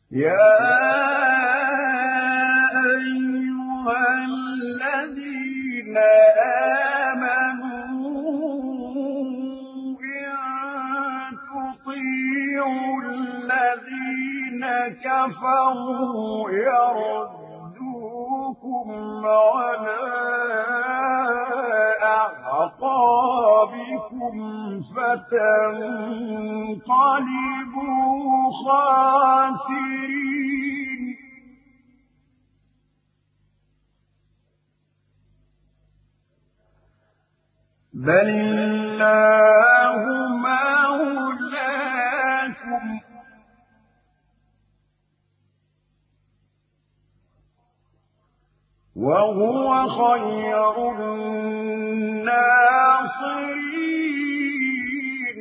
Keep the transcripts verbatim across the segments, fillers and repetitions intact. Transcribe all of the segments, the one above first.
يا أيها الذين آمنوا إن تطيعوا الذين كفروا يردوكم على أعقابكم فتنقلبوا خاسرين بل الله مولاكم وهو خير الناصرين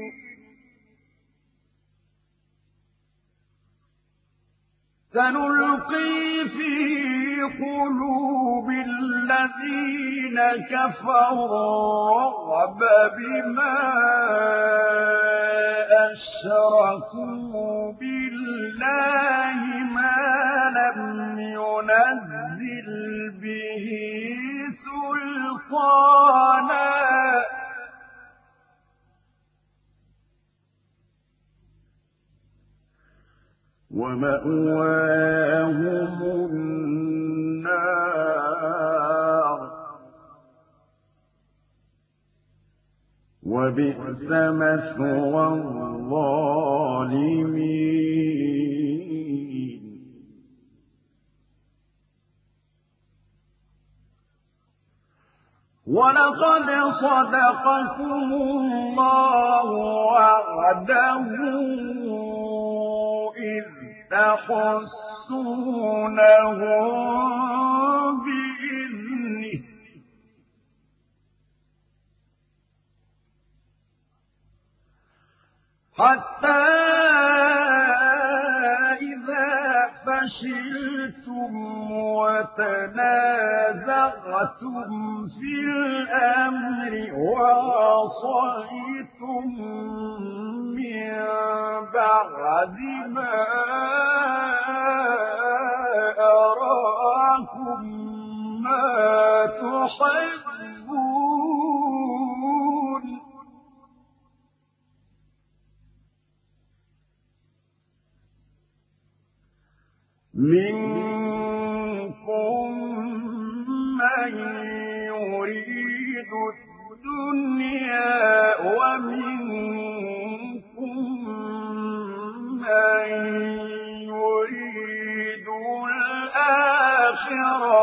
سنلقي في قلوب الذين كفروا الرعب بما أشركوا بالله ما لم ينزل به سلطانا ومأواهم النار وبئس مثوى الظالمين ولقد صدقكم الله وعده إذ تحسونهم بإذنه حتى إذا فشلتم وتنازعتم في الأمر وعصيتم من بعد ما أراكم ما تحبون منكم من يريد الدنيا ومنكم من يريد الآخرة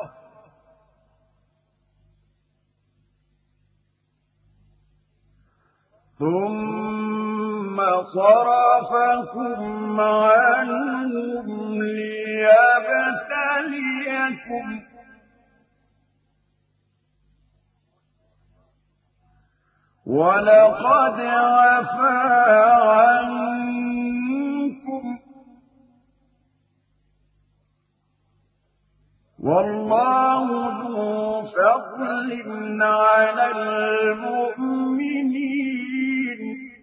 ثم صرفكم عنهم ليبتليكم ولقد عفا عنكم والله ذو فضل على المؤمنين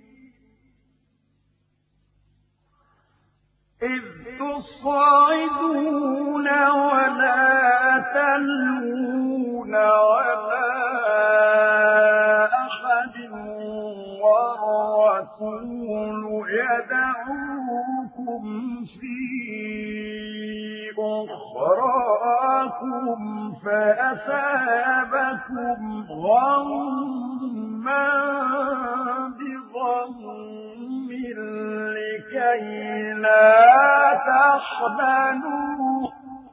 إذ تصعدون ولا تلوون ولا أحد والرسول يدعوكم في أخراكم فأثابكم غمّا بغم لكي لا تحزنوا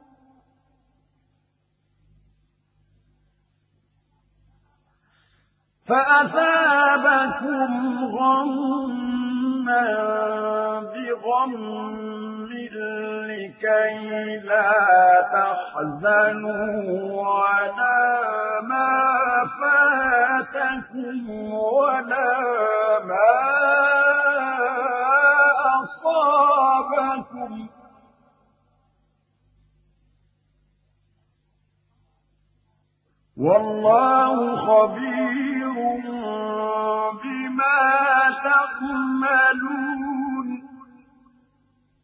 فأثابكم غمّا بغم لكي لا تحزنوا على ما فاتكم ولا ما أصابكم والله خبير بما تعملون